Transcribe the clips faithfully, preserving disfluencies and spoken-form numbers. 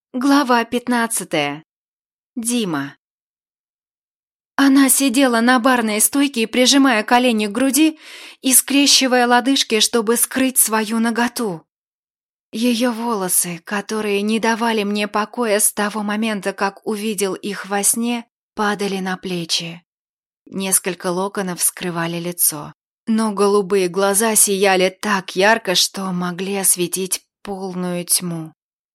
Глава пятнадцатая. Дима. Она сидела на барной стойке, прижимая колени к груди и скрещивая лодыжки, чтобы скрыть свою наготу. Ее волосы, которые не давали мне покоя с того момента, как увидел их во сне, падали на плечи. Несколько локонов скрывали лицо, но голубые глаза сияли так ярко, что могли осветить полную тьму.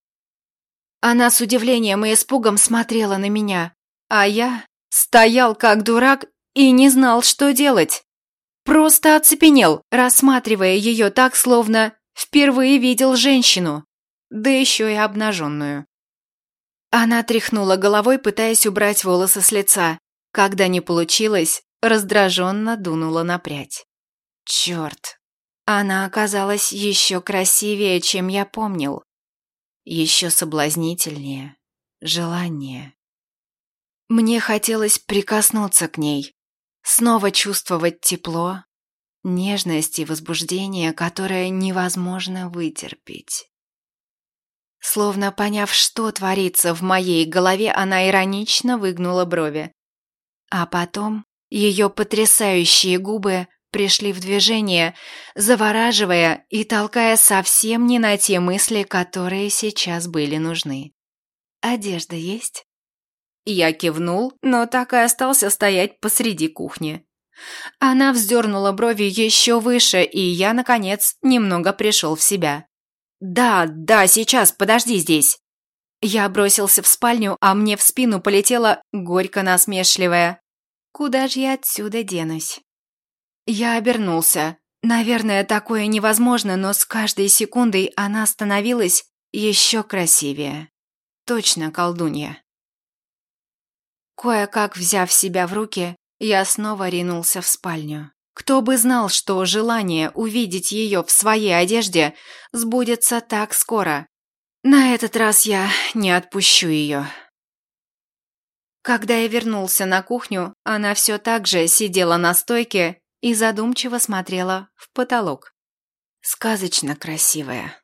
Она с удивлением и испугом смотрела на меня, а я стоял как дурак и не знал, что делать. Просто оцепенел, рассматривая ее так, словно впервые видел женщину, да еще и обнаженную. Она тряхнула головой, пытаясь убрать волосы с лица. Когда не получилось, раздраженно дунула на прядь. Черт, она оказалась еще красивее, чем я помнил. Еще соблазнительнее, желание. Мне хотелось прикоснуться к ней, снова чувствовать тепло, нежность и возбуждение, которое невозможно вытерпеть. Словно поняв, что творится в моей голове, она иронично выгнула брови. А потом ее потрясающие губы пришли в движение, завораживая и толкая совсем не на те мысли, которые сейчас были нужны. «Одежда есть?» Я кивнул, но так и остался стоять посреди кухни. Она вздернула брови еще выше, и я, наконец, немного пришел в себя. «Да, да, сейчас, подожди здесь!» Я бросился в спальню, а мне в спину полетела горько насмешливая: «Куда же я отсюда денусь?» Я обернулся. Наверное, такое невозможно, но с каждой секундой она становилась еще красивее. Точно колдунья. Кое-как взяв себя в руки, я снова ринулся в спальню. Кто бы знал, что желание увидеть ее в своей одежде сбудется так скоро. На этот раз я не отпущу ее. Когда я вернулся на кухню, она все так же сидела на стойке и задумчиво смотрела в потолок. Сказочно красивая.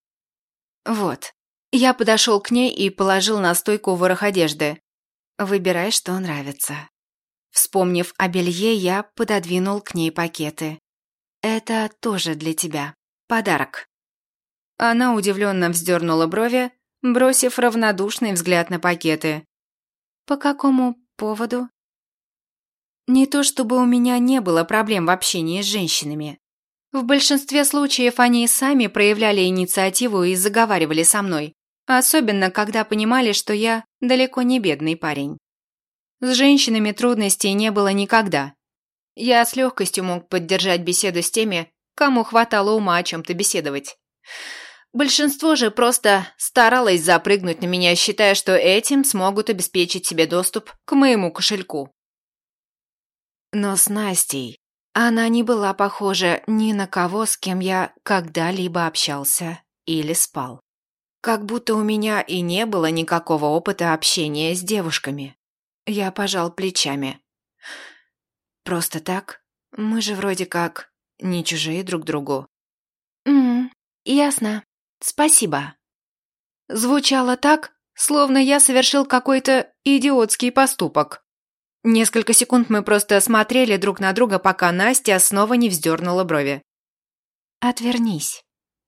Вот. Я подошел к ней и положил на стойку ворох одежды. Выбирай, что нравится. Вспомнив о белье, я пододвинул к ней пакеты. Это тоже для тебя. Подарок. Она удивленно вздернула брови, бросив равнодушный взгляд на пакеты. По какому поводу? Не то чтобы у меня не было проблем в общении с женщинами. В большинстве случаев они и сами проявляли инициативу и заговаривали со мной, особенно когда понимали, что я далеко не бедный парень. С женщинами трудностей не было никогда. Я с легкостью мог поддержать беседу с теми, кому хватало ума о чем-то беседовать. Большинство же просто старалось запрыгнуть на меня, считая, что этим смогут обеспечить себе доступ к моему кошельку. Но с Настей она не была похожа ни на кого, с кем я когда-либо общался или спал. Как будто у меня и не было никакого опыта общения с девушками. Я пожал плечами. Просто так? Мы же вроде как не чужие друг другу. «М-м, ясно. Спасибо». Звучало так, словно я совершил какой-то идиотский поступок. Несколько секунд мы просто смотрели друг на друга, пока Настя снова не вздернула брови. «Отвернись».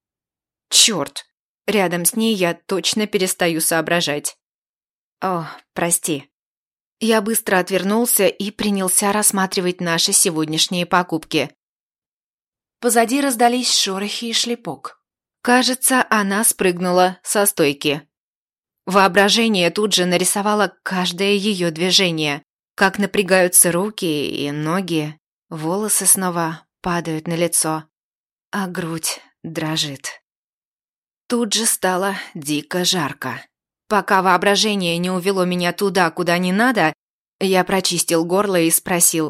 Черт, рядом с ней я точно перестаю соображать. О, прости. Я быстро отвернулся и принялся рассматривать наши сегодняшние покупки. Позади раздались шорохи и шлепок. Кажется, она спрыгнула со стойки. Воображение тут же нарисовало каждое ее движение. Как напрягаются руки и ноги, волосы снова падают на лицо, а грудь дрожит. Тут же стало дико жарко. Пока воображение не увело меня туда, куда не надо, я прочистил горло и спросил: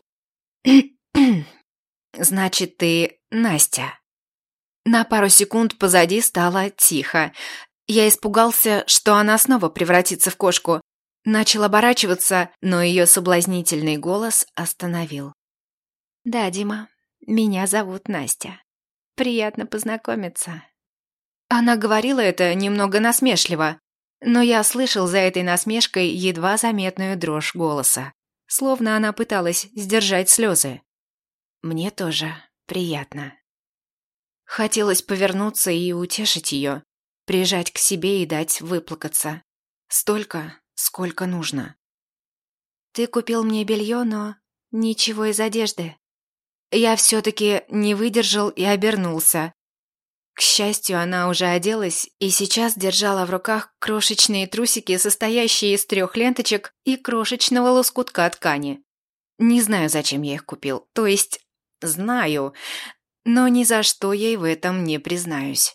«Значит, ты Настя?» На пару секунд позади стало тихо. Я испугался, что она снова превратится в кошку. Начал оборачиваться, но ее соблазнительный голос остановил. «Да, Дима, меня зовут Настя. Приятно познакомиться». Она говорила это немного насмешливо. Но я слышал за этой насмешкой едва заметную дрожь голоса, словно она пыталась сдержать слезы. Мне тоже приятно. Хотелось повернуться и утешить ее, прижать к себе и дать выплакаться. Столько, сколько нужно. Ты купил мне белье, но ничего из одежды. Я все-таки не выдержал и обернулся. К счастью, она уже оделась и сейчас держала в руках крошечные трусики, состоящие из трех ленточек и крошечного лоскутка ткани. Не знаю, зачем я их купил, то есть знаю, но ни за что ей в этом не признаюсь.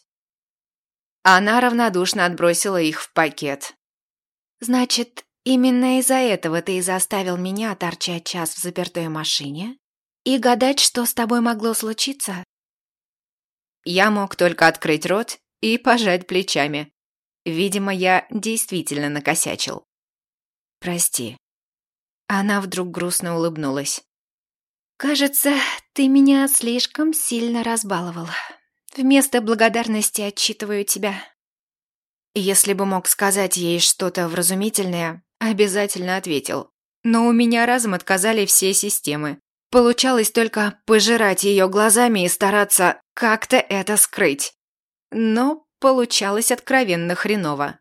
Она равнодушно отбросила их в пакет. «Значит, именно из-за этого ты и заставил меня торчать час в запертой машине и гадать, что с тобой могло случиться?» Я мог только открыть рот и пожать плечами. Видимо, я действительно накосячил. «Прости». Она вдруг грустно улыбнулась. «Кажется, ты меня слишком сильно разбаловал. Вместо благодарности отчитываю тебя». Если бы мог сказать ей что-то вразумительное, обязательно ответил. Но у меня разом отказали все системы. Получалось только пожирать ее глазами и стараться как-то это скрыть. Но получалось откровенно хреново.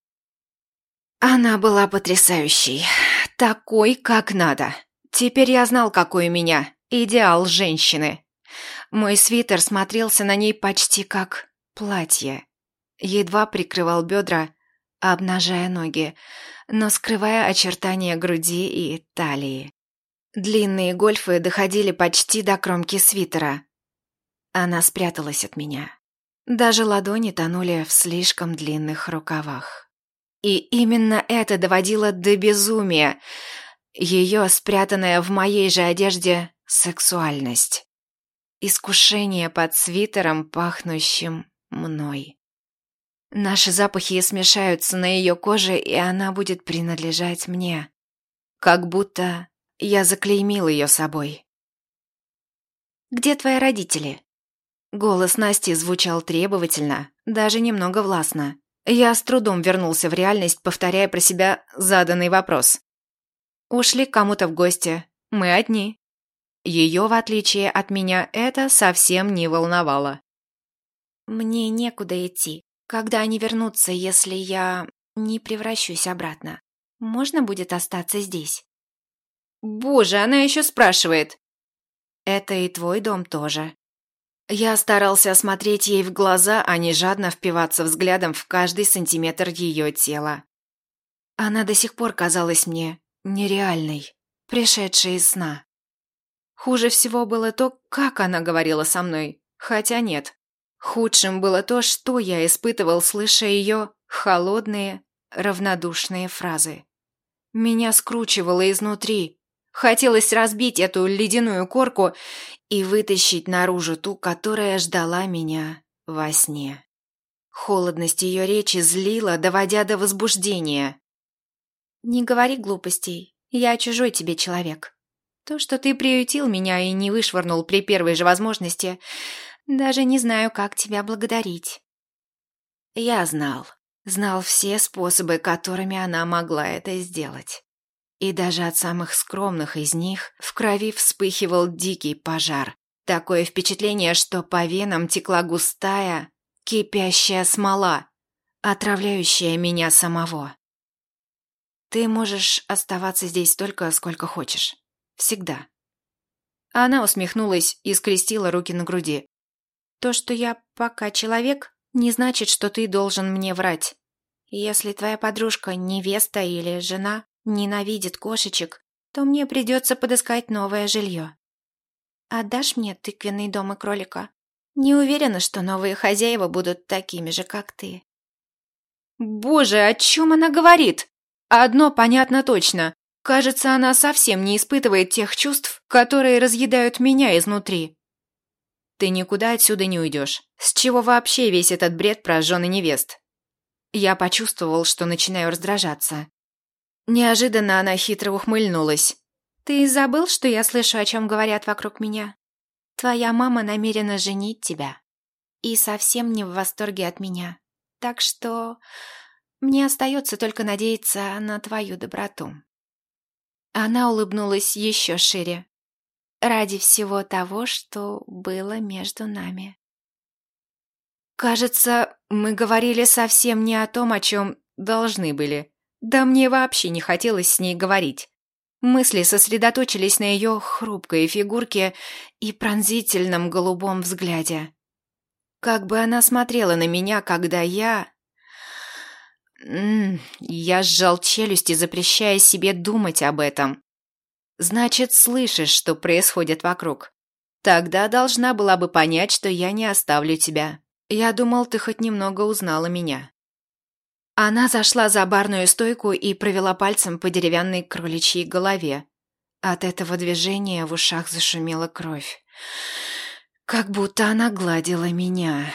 Она была потрясающей. Такой, как надо. Теперь я знал, какой у меня идеал женщины. Мой свитер смотрелся на ней почти как платье. Едва прикрывал бедра, обнажая ноги, но скрывая очертания груди и талии. Длинные гольфы доходили почти до кромки свитера. Она спряталась от меня. Даже ладони тонули в слишком длинных рукавах. И именно это доводило до безумия. Ее, спрятанная в моей же одежде, сексуальность. Искушение под свитером, пахнущим мной. Наши запахи смешаются на ее коже, и она будет принадлежать мне. Как будто я заклеймил ее собой. «Где твои родители?» Голос Насти звучал требовательно, даже немного властно. Я с трудом вернулся в реальность, повторяя про себя заданный вопрос. Ушли к кому-то в гости. Мы одни. Ее, в отличие от меня, это совсем не волновало. «Мне некуда идти. Когда они вернутся, если я не превращусь обратно? Можно будет остаться здесь?» «Боже, она еще спрашивает!» «Это и твой дом тоже». Я старался смотреть ей в глаза, а не жадно впиваться взглядом в каждый сантиметр ее тела. Она до сих пор казалась мне нереальной, пришедшей из сна. Хуже всего было то, как она говорила со мной, хотя нет. Худшим было то, что я испытывал, слыша ее холодные, равнодушные фразы. Меня скручивало изнутри. Хотелось разбить эту ледяную корку и вытащить наружу ту, которая ждала меня во сне. Холодность ее речи злила, доводя до возбуждения. «Не говори глупостей, я чужой тебе человек. То, что ты приютил меня и не вышвырнул при первой же возможности, даже не знаю, как тебя благодарить». Я знал, знал все способы, которыми она могла это сделать. И даже от самых скромных из них в крови вспыхивал дикий пожар. Такое впечатление, что по венам текла густая, кипящая смола, отравляющая меня самого. «Ты можешь оставаться здесь столько, сколько хочешь. Всегда». Она усмехнулась и скрестила руки на груди. «То, что я пока человек, не значит, что ты должен мне врать. Если твоя подружка, невеста или жена ненавидит кошечек, то мне придется подыскать новое жилье. Отдашь мне тыквенный дом и кролика? Не уверена, что новые хозяева будут такими же, как ты». Боже, о чем она говорит? Одно понятно точно. Кажется, она совсем не испытывает тех чувств, которые разъедают меня изнутри. Ты никуда отсюда не уйдешь. С чего вообще весь этот бред про жен и невест? Я почувствовал, что начинаю раздражаться. Неожиданно она хитро ухмыльнулась. «Ты забыл, что я слышу, о чем говорят вокруг меня? Твоя мама намерена женить тебя. И совсем не в восторге от меня. Так что Мне остается только надеяться на твою доброту». Она улыбнулась еще шире. «Ради всего того, что было между нами». Кажется, мы говорили совсем не о том, о чем должны были. Да мне вообще не хотелось с ней говорить. Мысли сосредоточились на ее хрупкой фигурке и пронзительном голубом взгляде. Как бы она смотрела на меня, когда я... М -м, я сжал челюсти, запрещая себе думать об этом. Значит, слышишь, что происходит вокруг. Тогда должна была бы понять, что я не оставлю тебя. Я думал, ты хоть немного узнала меня. Она зашла за барную стойку и провела пальцем по деревянной кроличьей голове. От этого движения в ушах зашумела кровь. Как будто она гладила меня.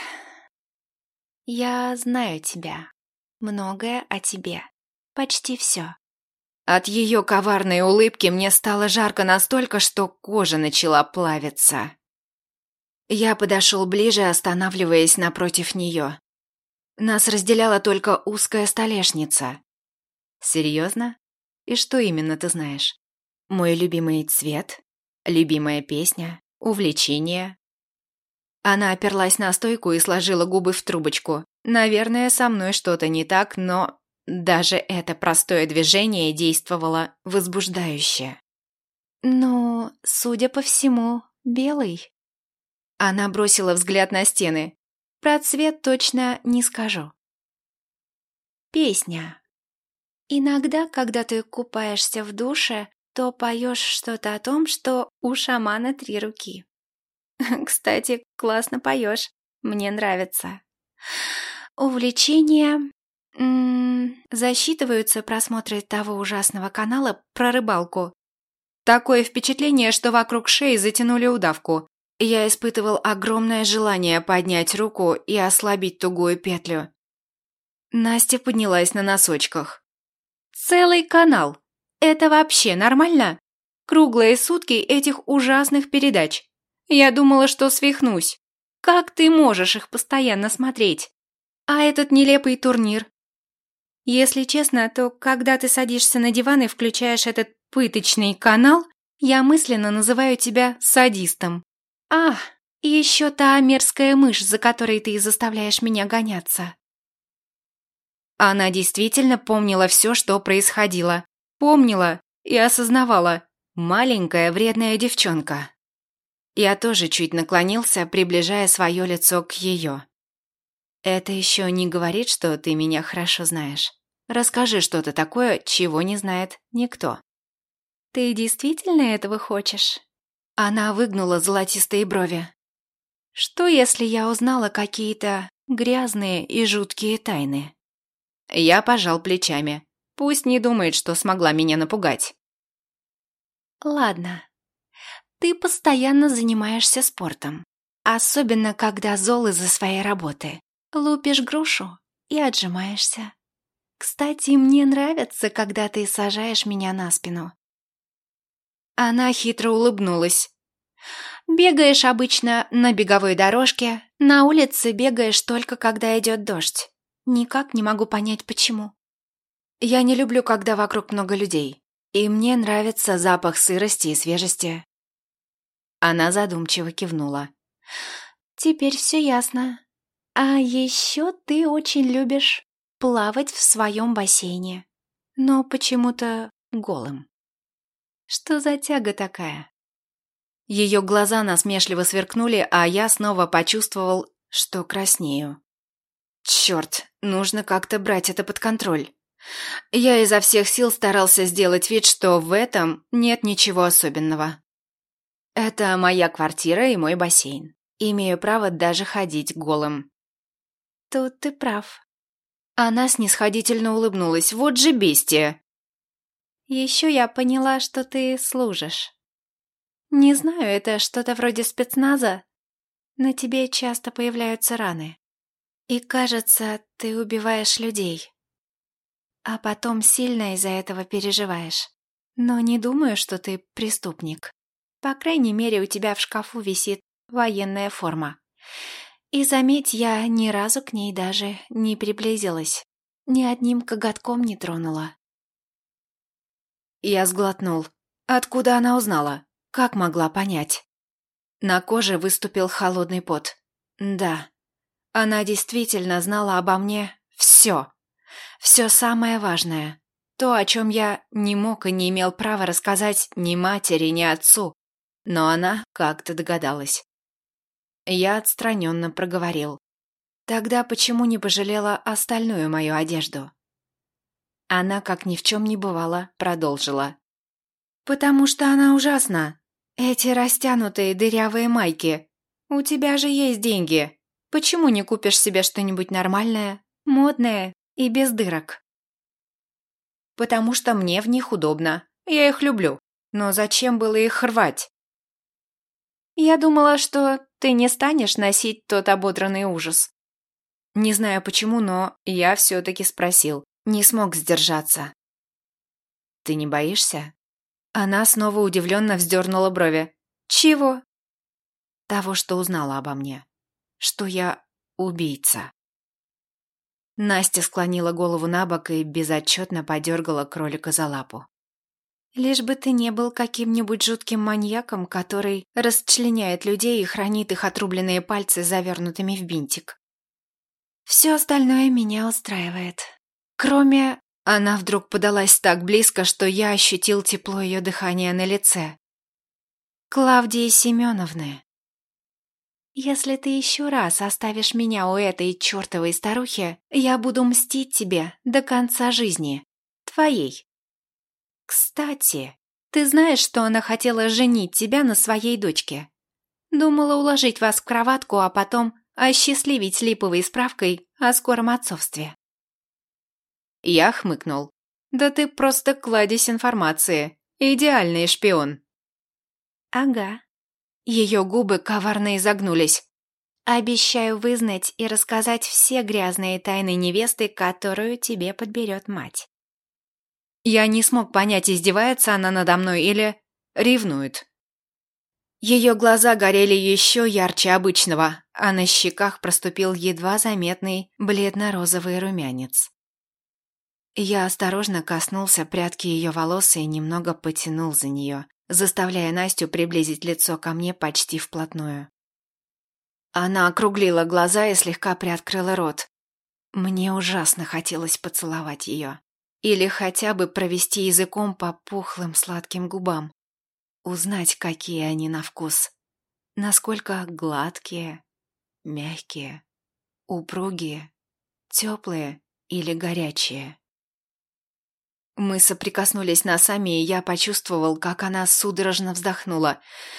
«Я знаю тебя. Многое о тебе. Почти все». От ее коварной улыбки мне стало жарко настолько, что кожа начала плавиться. Я подошел ближе, останавливаясь напротив нее. Нас разделяла только узкая столешница. «Серьезно? И что именно ты знаешь? Мой любимый цвет? Любимая песня? Увлечение?» Она оперлась на стойку и сложила губы в трубочку. Наверное, со мной что-то не так, но даже это простое движение действовало возбуждающе. «Ну, судя по всему, белый». Она бросила взгляд на стены. Про цвет точно не скажу. «Песня. Иногда, когда ты купаешься в душе, то поешь что-то о том, что у шамана три руки. Кстати, классно поешь. Мне нравится. Увлечения... М-м, засчитываются просмотры того ужасного канала про рыбалку. Такое впечатление, что вокруг шеи затянули удавку. Я испытывал огромное желание поднять руку и ослабить тугую петлю. Настя поднялась на носочках. «Целый канал! Это вообще нормально? Круглые сутки этих ужасных передач. Я думала, что свихнусь. Как ты можешь их постоянно смотреть? А этот нелепый турнир? Если честно, то когда ты садишься на диван и включаешь этот пыточный канал, я мысленно называю тебя садистом. Ах, и еще та мерзкая мышь, за которой ты заставляешь меня гоняться». Она действительно помнила все, что происходило. Помнила и осознавала. Маленькая вредная девчонка. Я тоже чуть наклонился, приближая свое лицо к ее. «Это еще не говорит, что ты меня хорошо знаешь. Расскажи что-то такое, чего не знает никто». «Ты действительно этого хочешь?» Она выгнула золотистые брови. «Что, если я узнала какие-то грязные и жуткие тайны?» Я пожал плечами. Пусть не думает, что смогла меня напугать. «Ладно. Ты постоянно занимаешься спортом. Особенно, когда зол из-за своей работы. Лупишь грушу и отжимаешься. Кстати, мне нравится, когда ты сажаешь меня на спину». Она хитро улыбнулась. «Бегаешь обычно на беговой дорожке, на улице бегаешь только когда идет дождь. Никак не могу понять, почему». «Я не люблю, когда вокруг много людей, и мне нравится запах сырости и свежести». Она задумчиво кивнула. «Теперь все ясно. А еще ты очень любишь плавать в своем бассейне, но почему-то голым. Что за тяга такая?» Ее глаза насмешливо сверкнули, а я снова почувствовал, что краснею. Черт, нужно как-то брать это под контроль. Я изо всех сил старался сделать вид, что в этом нет ничего особенного. Это моя квартира и мой бассейн. Имею право даже ходить голым. Тут ты прав. Она снисходительно улыбнулась. Вот же бестия. Еще я поняла, что ты служишь. Не знаю, это что-то вроде спецназа. На тебе часто появляются раны. И кажется, ты убиваешь людей. А потом сильно из-за этого переживаешь. Но не думаю, что ты преступник. По крайней мере, у тебя в шкафу висит военная форма. И заметь, я ни разу к ней даже не приблизилась. ни одним коготком не тронула. Я сглотнул. Откуда она узнала? Как могла понять? На коже выступил холодный пот. Да, она действительно знала обо мне все. Все самое важное. То, о чем я не мог и не имел права рассказать ни матери, ни отцу. Но она как-то догадалась. Я отстраненно проговорил. Тогда почему не пожалела остальную мою одежду? Она, как ни в чем не бывало, продолжила. «Потому что она ужасна. Эти растянутые дырявые майки. У тебя же есть деньги. Почему не купишь себе что-нибудь нормальное, модное и без дырок?» «Потому что мне в них удобно. Я их люблю. Но зачем было их рвать?» «Я думала, что ты не станешь носить тот ободранный ужас». Не знаю почему, но я все-таки спросил. Не смог сдержаться. «Ты не боишься?» Она снова удивленно вздернула брови. «Чего?» «Того, что узнала обо мне. Что я убийца». Настя склонила голову на бок и безотчетно подергала кролика за лапу. «Лишь бы ты не был каким-нибудь жутким маньяком, который расчленяет людей и хранит их отрубленные пальцы завернутыми в бинтик. Все остальное меня устраивает. Кроме...» Она вдруг подалась так близко, что я ощутил тепло ее дыхания на лице. «Клавдии Семеновны. Если ты еще раз оставишь меня у этой чертовой старухи, я буду мстить тебе до конца жизни. Твоей. Кстати, ты знаешь, что она хотела женить тебя на своей дочке? Думала уложить вас в кроватку, а потом осчастливить липовой справкой о скором отцовстве». Я хмыкнул. «Да ты просто кладезь информации. Идеальный шпион». «Ага». Ее губы коварно изогнулись. «Обещаю вызнать и рассказать все грязные тайны невесты, которую тебе подберет мать». Я не смог понять, издевается она надо мной или ревнует. Ее глаза горели еще ярче обычного, а на щеках проступил едва заметный бледно-розовый румянец. Я осторожно коснулся прядки ее волос и немного потянул за нее, заставляя Настю приблизить лицо ко мне почти вплотную. Она округлила глаза и слегка приоткрыла рот. Мне ужасно хотелось поцеловать ее. Или хотя бы провести языком по пухлым сладким губам. Узнать, какие они на вкус. Насколько гладкие, мягкие, упругие, теплые или горячие. Мы соприкоснулись носами, и я почувствовал, как она судорожно вздохнула.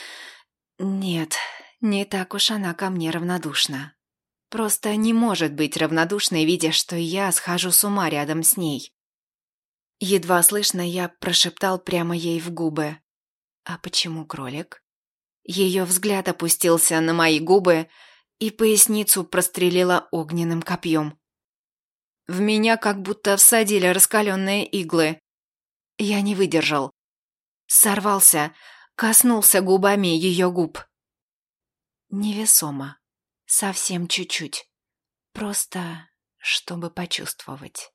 Нет, не так уж она ко мне равнодушна. Просто не может быть равнодушной, видя, что я схожу с ума рядом с ней. Едва слышно я прошептал прямо ей в губы. «А почему кролик?» Ее взгляд опустился на мои губы, и поясницу прострелила огненным копьем. В меня как будто всадили раскаленные иглы. Я не выдержал. Сорвался, коснулся губами ее губ. Невесомо. Совсем чуть-чуть. Просто, чтобы почувствовать.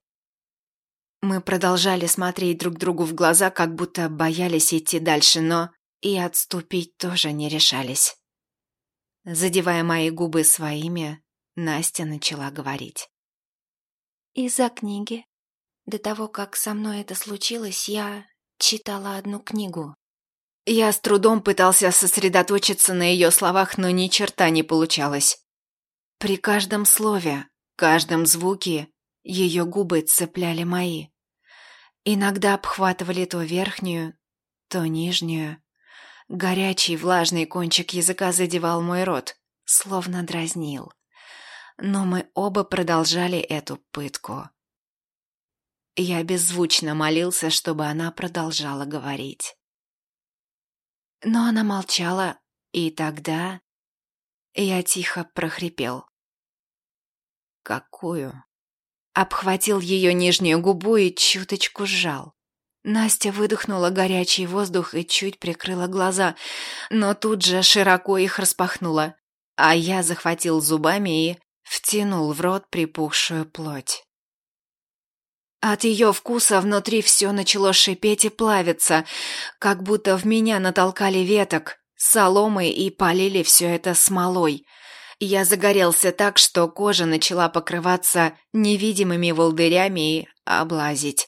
Мы продолжали смотреть друг другу в глаза, как будто боялись идти дальше, но и отступить тоже не решались. Задевая мои губы своими, Настя начала говорить. «Из-за книги. До того, как со мной это случилось, я читала одну книгу». Я с трудом пытался сосредоточиться на ее словах, но ни черта не получалось. При каждом слове, каждом звуке ее губы цепляли мои. Иногда обхватывали то верхнюю, то нижнюю. Горячий влажный кончик языка задевал мой рот, словно дразнил. Но мы оба продолжали эту пытку. Я беззвучно молился, чтобы она продолжала говорить. Но она молчала, и тогда я тихо прохрипел. «Какую?» Обхватил ее нижнюю губу и чуточку сжал. Настя выдохнула горячий воздух и чуть прикрыла глаза, но тут же широко их распахнула, а я захватил зубами и втянул в рот припухшую плоть. От ее вкуса внутри все начало шипеть и плавиться, как будто в меня натолкали веток, соломы и полили все это смолой. Я загорелся так, что кожа начала покрываться невидимыми волдырями и облазить.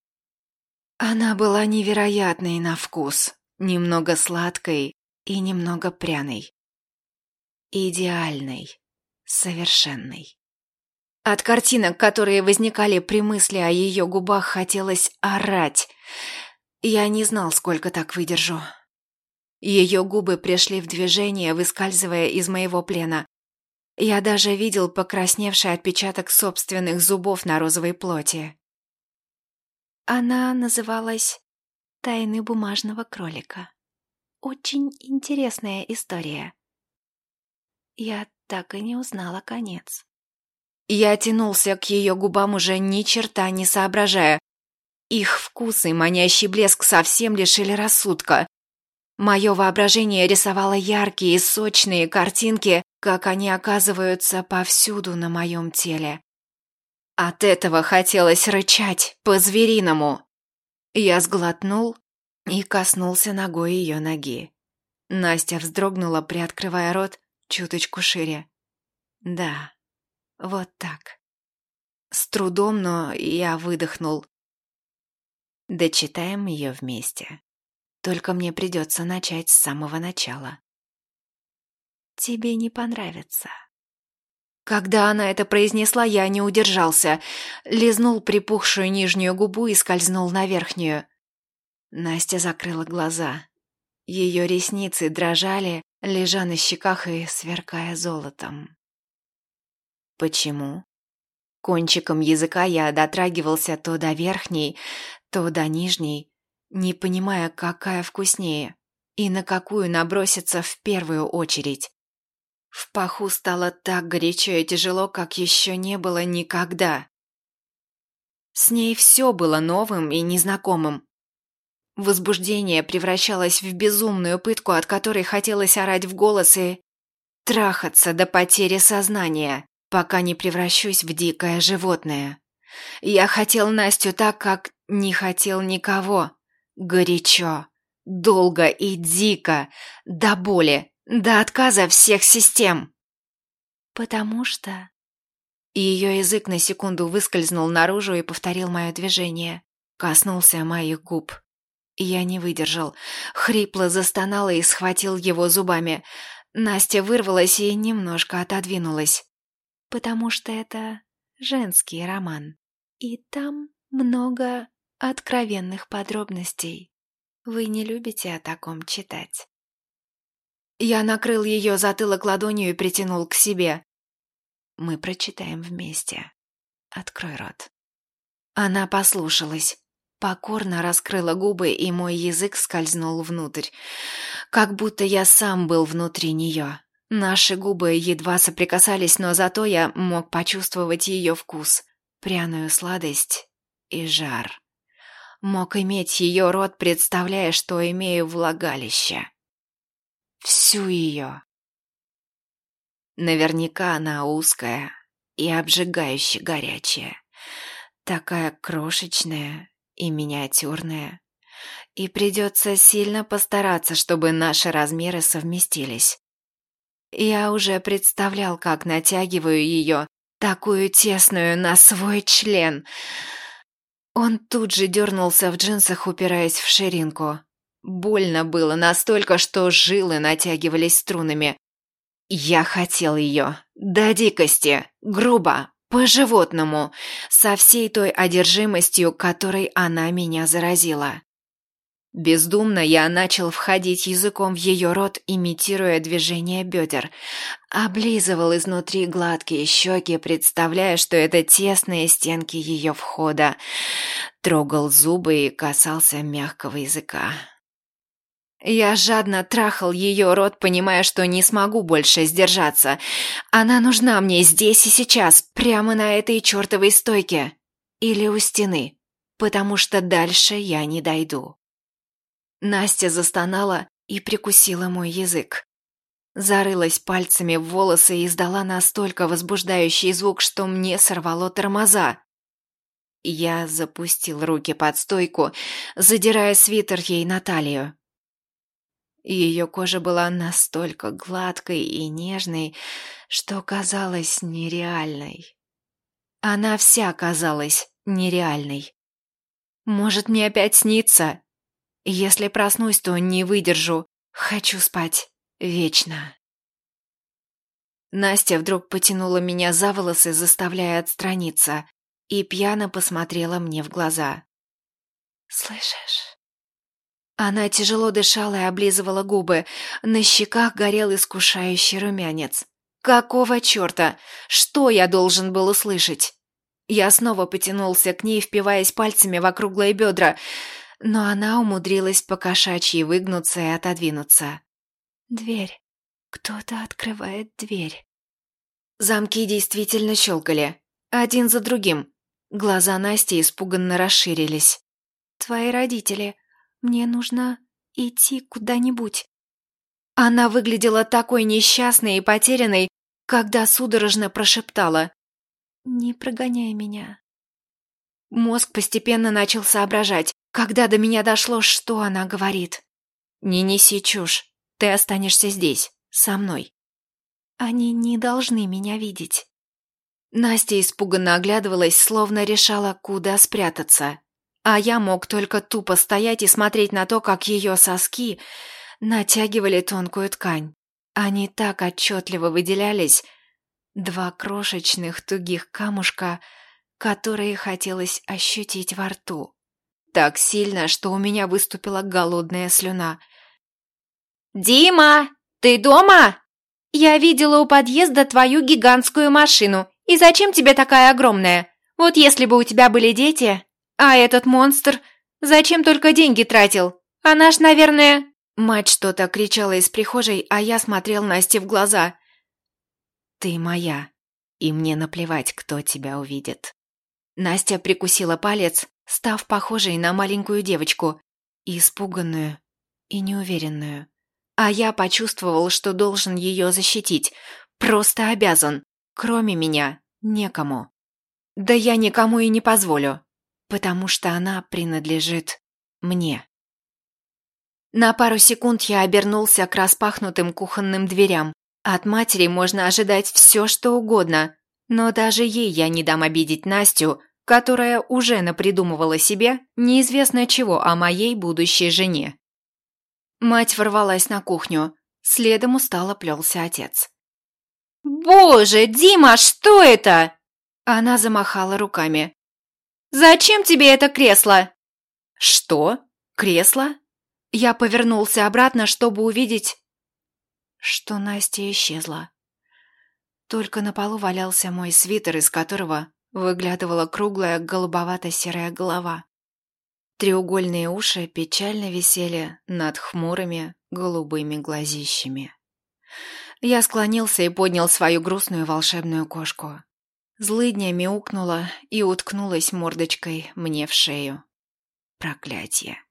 Она была невероятной на вкус, немного сладкой и немного пряной. Идеальной, совершенной. От картинок, которые возникали при мысли о ее губах, хотелось орать. Я не знал, сколько так выдержу. Ее губы пришли в движение, выскальзывая из моего плена. Я даже видел покрасневший отпечаток собственных зубов на розовой плоти. Она называлась «Тайны бумажного кролика». Очень интересная история. Я так и не узнала конец. Я тянулся к ее губам, уже ни черта не соображая. Их вкус и манящий блеск совсем лишили рассудка. Мое воображение рисовало яркие и сочные картинки, как они оказываются повсюду на моем теле. От этого хотелось рычать по-звериному. Я сглотнул и коснулся ногой ее ноги. Настя вздрогнула, приоткрывая рот чуточку шире. Да, вот так. С трудом, но я выдохнул. Дочитаем ее вместе. Только мне придется начать с самого начала. Тебе не понравится. Когда она это произнесла, я не удержался, лизнул припухшую нижнюю губу и скользнул на верхнюю. Настя закрыла глаза. Ее ресницы дрожали, лежа на щеках и сверкая золотом. Почему? Кончиком языка я дотрагивался то до верхней, то до нижней, не понимая, какая вкуснее и на какую наброситься в первую очередь. В паху стало так горячо и тяжело, как еще не было никогда. С ней все было новым и незнакомым. Возбуждение превращалось в безумную пытку, от которой хотелось орать в голос и трахаться до потери сознания, пока не превращусь в дикое животное. Я хотел Настю так, как не хотел никого. Горячо, долго и дико, до боли, до отказа всех систем. Потому что... Ее язык на секунду выскользнул наружу и повторил мое движение. Коснулся моих губ. Я не выдержал. Хрипло застонала и схватил его зубами. Настя вырвалась и немножко отодвинулась. Потому что это женский роман. И там много откровенных подробностей. Вы не любите о таком читать. Я накрыл ее затылок ладонью и притянул к себе. Мы прочитаем вместе. Открой рот. Она послушалась. Покорно раскрыла губы, и мой язык скользнул внутрь. Как будто я сам был внутри нее. Наши губы едва соприкасались, но зато я мог почувствовать ее вкус, пряную сладость и жар. Мог иметь ее рот, представляя, что имею влагалище. Всю ее. Наверняка она узкая и обжигающе горячая. Такая крошечная и миниатюрная. И придется сильно постараться, чтобы наши размеры совместились. Я уже представлял, как натягиваю ее, такую тесную, на свой член. Он тут же дернулся в джинсах, упираясь в ширинку. Больно было настолько, что жилы натягивались струнами. Я хотел ее. До дикости. Грубо. По-животному. Со всей той одержимостью, которой она меня заразила. Бездумно я начал входить языком в ее рот, имитируя движение бедер. Облизывал изнутри гладкие щеки, представляя, что это тесные стенки ее входа. Трогал зубы и касался мягкого языка. Я жадно трахал ее рот, понимая, что не смогу больше сдержаться. Она нужна мне здесь и сейчас, прямо на этой чертовой стойке. Или у стены, потому что дальше я не дойду. Настя застонала и прикусила мой язык. Зарылась пальцами в волосы и издала настолько возбуждающий звук, что мне сорвало тормоза. Я запустил руки под стойку, задирая свитер ей на талию. Ее кожа была настолько гладкой и нежной, что казалась нереальной. Она вся казалась нереальной. Может, мне опять снится? Если проснусь, то не выдержу. Хочу спать вечно. Настя вдруг потянула меня за волосы, заставляя отстраниться, и пьяно посмотрела мне в глаза. «Слышишь?» Она тяжело дышала и облизывала губы. На щеках горел искушающий румянец. «Какого черта? Что я должен был услышать?» Я снова потянулся к ней, впиваясь пальцами в округлые бедра, но она умудрилась по-кошачьи выгнуться и отодвинуться. «Дверь. Кто-то открывает дверь». Замки действительно щелкали, один за другим. Глаза Насти испуганно расширились. «Твои родители. Мне нужно идти куда-нибудь». Она выглядела такой несчастной и потерянной, когда судорожно прошептала: «Не прогоняй меня». Мозг постепенно начал соображать, когда до меня дошло, что она говорит. «Не неси чушь. Ты останешься здесь, со мной». «Они не должны меня видеть». Настя испуганно оглядывалась, словно решала, куда спрятаться. А я мог только тупо стоять и смотреть на то, как ее соски натягивали тонкую ткань. Они так отчетливо выделялись. Два крошечных тугих камушка, которые хотелось ощутить во рту. Так сильно, что у меня выступила голодная слюна. «Дима, ты дома? Я видела у подъезда твою гигантскую машину. И зачем тебе такая огромная? Вот если бы у тебя были дети... А этот монстр... Зачем только деньги тратил? А наш, наверное...» Мать что-то кричала из прихожей, а я смотрел Насте в глаза. «Ты моя, и мне наплевать, кто тебя увидит». Настя прикусила палец, став похожей на маленькую девочку, испуганную и неуверенную. А я почувствовал, что должен ее защитить. Просто обязан. Кроме меня, некому. Да я никому и не позволю, потому что она принадлежит мне. На пару секунд я обернулся к распахнутым кухонным дверям. От матери можно ожидать все, что угодно, но даже ей я не дам обидеть Настю, которая уже напридумывала себе неизвестно чего о моей будущей жене. Мать ворвалась на кухню, следом устало плелся отец. «Боже, Дима, что это?» Она замахала руками. «Зачем тебе это кресло?» «Что? Кресло?» Я повернулся обратно, чтобы увидеть, что Настя исчезла. Только на полу валялся мой свитер, из которого выглядывала круглая голубовато-серая голова. Треугольные уши печально висели над хмурыми голубыми глазищами. Я склонился и поднял свою грустную волшебную кошку. Злыдня мяукнула и уткнулась мордочкой мне в шею. Проклятье.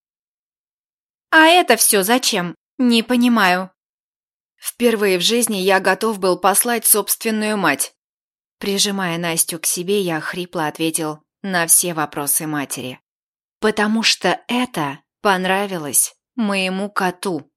«А это все зачем? Не понимаю». Впервые в жизни я готов был послать собственную мать. Прижимая Настю к себе, я хрипло ответил на все вопросы матери. «Потому что это понравилось моему коту».